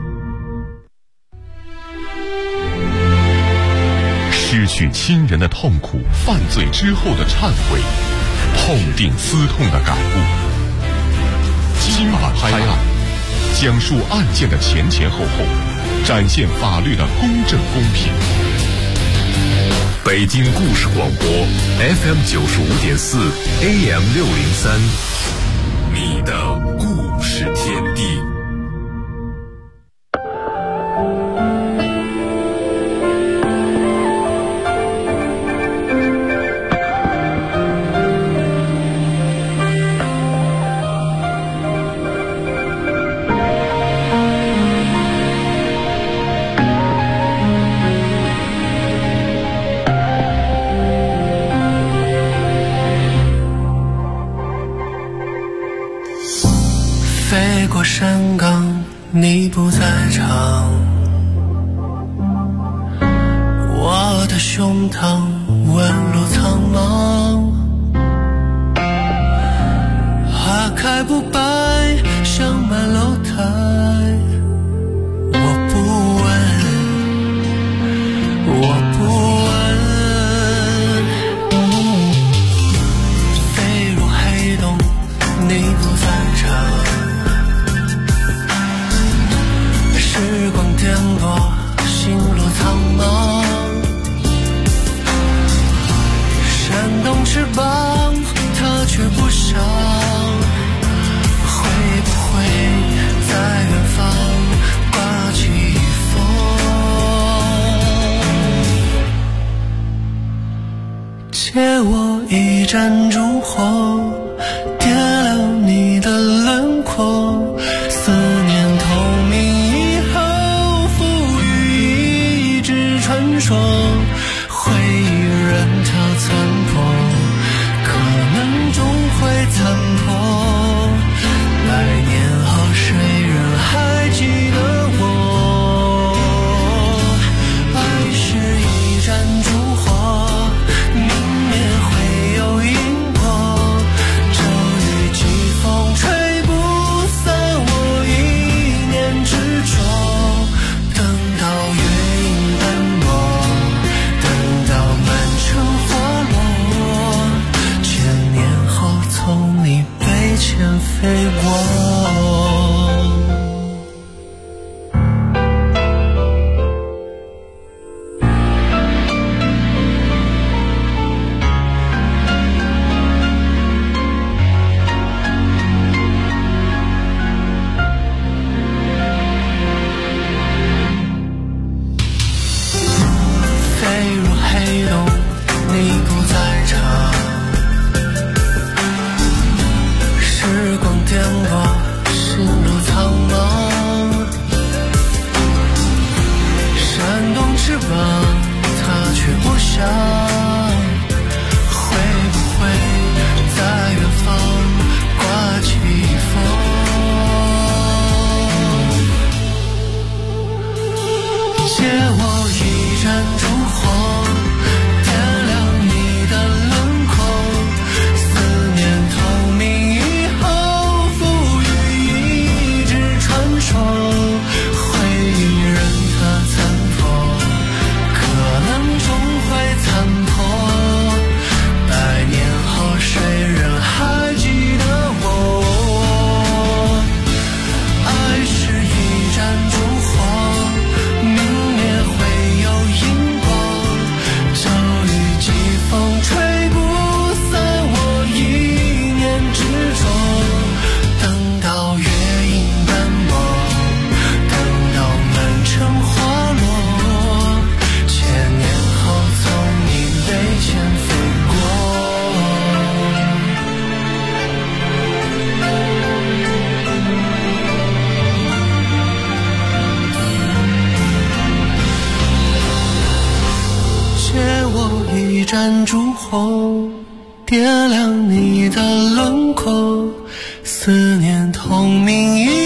Speaker 17: 失去亲人的痛苦，犯罪之后的忏悔，痛定思痛的感悟。今晚拍案，讲述案件的前前后后，展现法律的公正公平。
Speaker 12: 北京故事广播 FM 95.4 AM 603，你的故事天地。
Speaker 2: 山岗，你不在场，我的胸膛纹路苍茫，花开不败，香满楼台，我不问
Speaker 14: 我一盏烛火，点亮你的轮廓。思念透明以后，赋予一纸传说。回忆人潮残破，可能终会残破。百年后，谁人还记得我？爱是一盏烛火，明灭会有因果。骤雨疾风吹不散我一念执着。等到月影斑驳，等到满城花落，千年后从你背前飞过。飞入黑洞，你不在场。时光颠簸，心如苍茫。扇动翅膀，它却不想。会不会在远方刮起风？借我一盏烛火，点亮你的轮廓。思念透明以后，赋予一纸传说。回忆任它残破，可能终会残破。百年后，谁人还记得我？爱是一盏烛火，明灭会有因果。骤雨疾风吹不散我一念执着。等到月影斑驳，等到满城花落，千年后从你背前飞过。借我一盏烛火，点亮你的轮廓。思念透明